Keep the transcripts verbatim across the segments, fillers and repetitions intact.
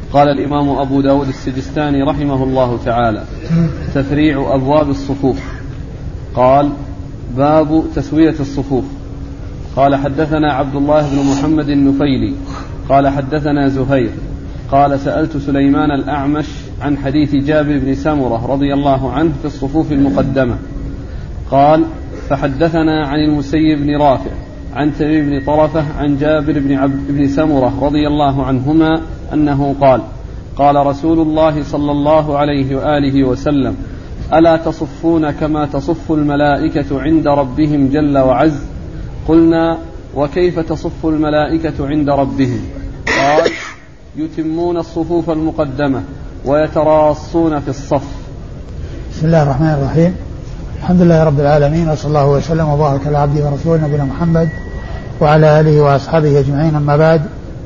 قال الإمام أبو داود السجستاني رحمه الله تعالى: تفريع أبواب الصفوف. قال: باب تسوية الصفوف. قال: حدثنا عبد الله بن محمد النفيلي قال: حدثنا زهير قال: سألت سليمان الأعمش عن حديث جابر بن سمرة رضي الله عنه في الصفوف المقدمة. قال: فحدثنا عن المسيب بن رافع عن تميم بن طرفة عن جابر بن عبد بن سمرة رضي الله عنهما أنه قال: قال رسول الله صلى الله عليه وآله وسلم: ألا تصفون كما تصف الملائكة عند ربهم جل وعز؟ قلنا: وكيف تصف الملائكة عند ربهم؟ قال: يتمون الصفوف المقدمة ويتراصون في الصف. بسم الله الرحمن الرحيم. الحمد لله رب العالمين، وصلى الله وسلم وبارك على عبده ورسوله نبينا محمد وعلى آله وأصحابه أجمعين، أما بعد.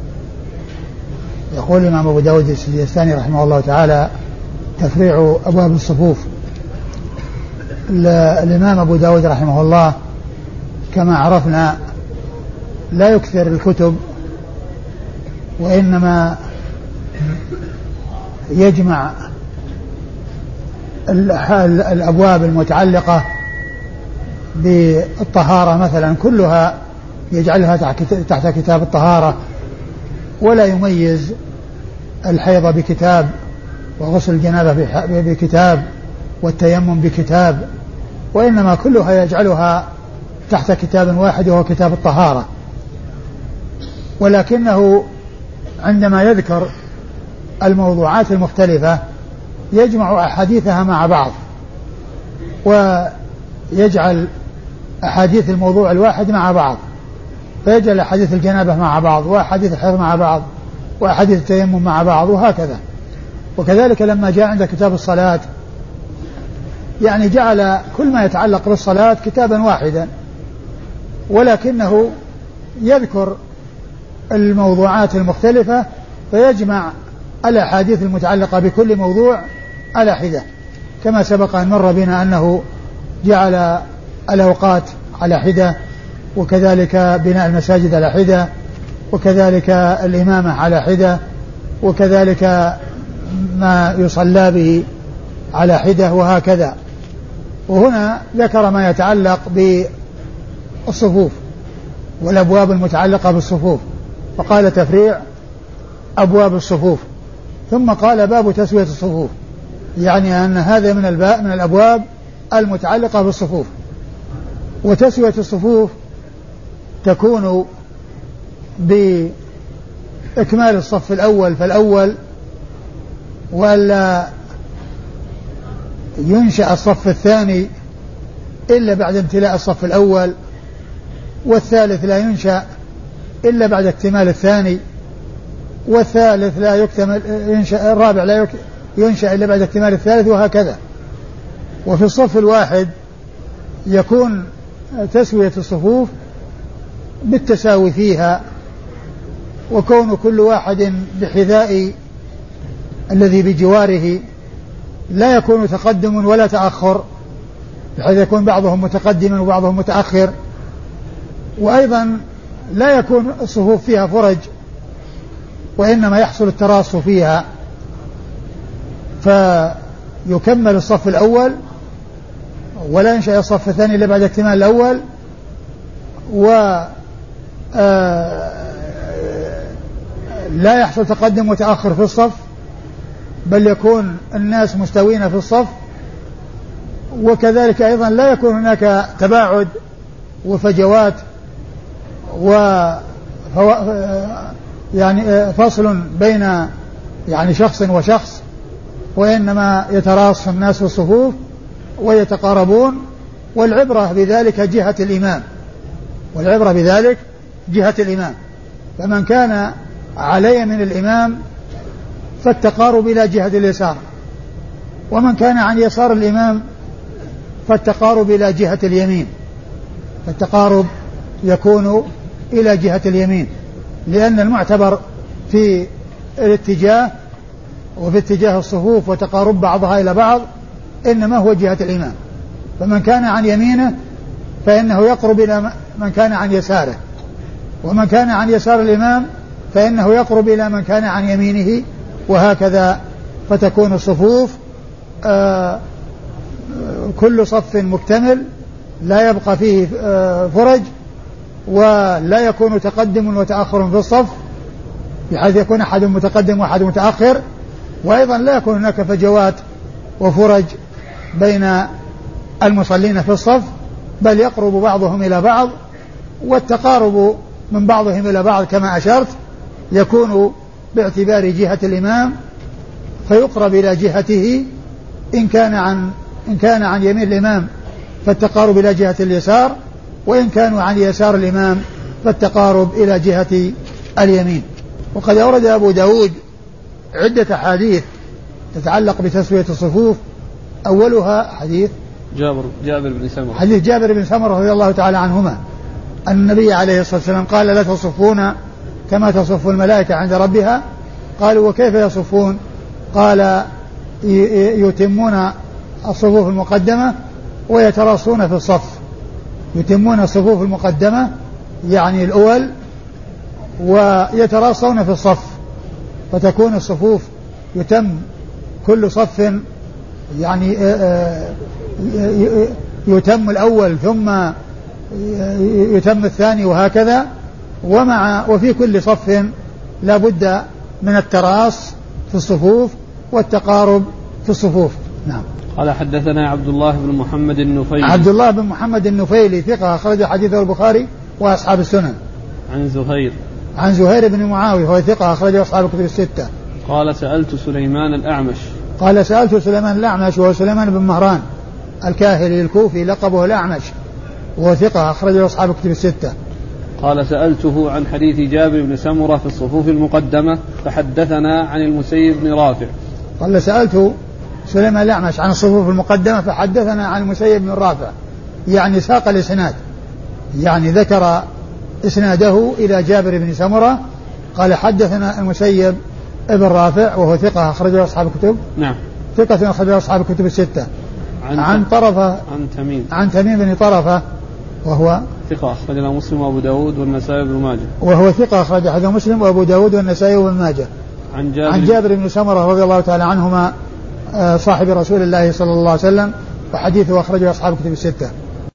يقول الإمام أبو داود السجستاني رحمه الله تعالى: تفريع أبواب الصفوف. الإمام أبو داود رحمه الله كما عرفنا لا يكثر الكتب، وإنما يجمع الأبواب المتعلقة بالطهارة مثلا كلها يجعلها تحت كتاب الطهارة، ولا يميز الحيض بكتاب، وغسل الجنابة بكتاب، والتيمم بكتاب، وإنما كلها يجعلها تحت كتاب واحد وهو كتاب الطهارة. ولكنه عندما يذكر الموضوعات المختلفة يجمع أحاديثها مع بعض، ويجعل أحاديث الموضوع الواحد مع بعض، فيجعل أحاديث الجنابة مع بعض، وأحاديث الحيض مع بعض، وأحاديث التيمم مع بعض، وهكذا. وكذلك لما جاء عند كتاب الصلاة يعني جعل كل ما يتعلق بالصلاة كتابا واحدا، ولكنه يذكر الموضوعات المختلفة فيجمع الأحاديث المتعلقة بكل موضوع على حدة، كما سبق أن مر بنا أنه جعل الأوقات على حدة، وكذلك بناء المساجد على حدة، وكذلك الإمامة على حدة، وكذلك ما يصلى به على حدة، وهكذا. وهنا ذكر ما يتعلق بالصفوف والأبواب المتعلقة بالصفوف، فقال: تفريع أبواب الصفوف. ثم قال: باب تسوية الصفوف، يعني أن هذا من الباب من الأبواب المتعلقة بالصفوف. وتسوية الصفوف تكون بإكمال الصف الأول فالأول، وألا ينشأ الصف الثاني إلا بعد امتلاء الصف الأول، والثالث لا ينشأ إلا بعد اكتمال الثاني، والثالث لا يكتمل ينشأ الرابع لا ينشأ إلا بعد اكتمال الثالث، وهكذا. وفي الصف الواحد يكون تسوية الصفوف بالتساوي فيها، وكون كل واحد بحذاء الذي بجواره، لا يكون تقدم ولا تأخر، بحيث يكون بعضهم متقدما وبعضهم متأخر. وأيضا لا يكون الصفوف فيها فرج، وإنما يحصل التراص فيها، فيكمل الصف الأول ولا ينشأ الصف الثاني إلا بعد اكتمال الأول، و لا يحصل تقدم وتأخر في الصف، بل يكون الناس مستوين في الصف. وكذلك أيضا لا يكون هناك تباعد وفجوات و يعني فصل بين يعني شخص وشخص، وإنما يتراص الناس في الصفوف ويتقاربون. والعبرة بذلك جهة الإمام، والعبرة بذلك جهة الإمام. فمن كان على يمين الإمام فالتقارب إلى جهة اليسار، ومن كان عن يسار الإمام فالتقارب إلى جهة اليمين، فالتقارب يكون إلى جهة اليمين، لأن المعتبر في الاتجاه وفي اتجاه الصفوف وتقارب بعضها إلى بعض إنما هو جهة الإمام. فمن كان عن يمينه فإنه يقرب إلى من كان عن يساره، ومن كان عن يسار الإمام فإنه يقرب إلى من كان عن يمينه وهكذا فتكون الصفوف آه كل صف مكتمل لا يبقى فيه آه فرج، ولا يكون تقدم وتأخر في الصف بحيث يكون أحد متقدم وأحد متأخر، وأيضا لا يكون هناك فجوات وفرج بين المصلين في الصف، بل يقرب بعضهم إلى بعض، والتقارب من بعضهم إلى بعض كما أشرت يكون باعتبار جهة الإمام فيقرب إلى جهته، إن كان عن إن كان عن يمين الإمام فالتقارب إلى جهة اليسار، وإن كانوا عن يسار الإمام فالتقارب إلى جهة اليمين. وقد أورد أبو داود عدة حديث تتعلق بتسوية الصفوف، أولها حديث جابر جابر بن سمرة حديث جابر بن سمرة رضي الله تعالى عنهما أن النبي عليه الصلاة والسلام قال: لا تصفون كما تصف الملائكة عند ربها. قالوا: وكيف يصفون؟ قال: يتمون الصفوف المقدمة ويتراصون في الصف. يتمون الصفوف المقدمة يعني الأول، ويتراصون في الصف، فتكون الصفوف يتم كل صف يعني يتم الأول ثم يتم الثاني وهكذا، ومع وفي كل صف لا بد من التراص في الصفوف والتقارب في الصفوف. نعم. قال: حدثنا عبد الله بن محمد النفيلي. عبد الله بن محمد النفيلي ثقة أخرج حديثه البخاري وأصحاب السنن. عن زهير عن زهير بن معاوية وهو ثقة أخرج أصحاب الكتب الستة. قال: سألت سليمان الأعمش. قال: سألت سليمان الأعمش وهو سليمان بن مهران الكاهلي الكوفي لقبه الأعمش وهو ثقة أخرج أصحاب الكتب الستة. قال: سألته عن حديث جابر بن سمرة في الصفوف المقدمة فحدثنا عن المسيب بن رافع. قال: سألت سليمان الأعمش عن الصفوف المقدمة فحدثنا عن المسيب بن رافع، يعني ساق الإسناد، يعني ذكر إسناده إلى جابر بن سمرة. قال: حدثنا المسيب ابن رافع وهو ثقة أخرجه أصحاب الكتب. نعم. ثقة أخرجه أصحاب الكتب الستة. عن, عن طرفة عن تميم عن تميم بن طرفة وهو ثقة أخرجه مسلم وأبو داود والنسائي بن ماجه. وهو ثقة أخرجه مسلم وأبو داود والنسائي بن ماجه. عن جابر, عن جابر بن سمرة رضي الله تعالى عنهما صاحب رسول الله صلى الله عليه وسلم، وحديثه أخرجه أصحاب الكتب الستة.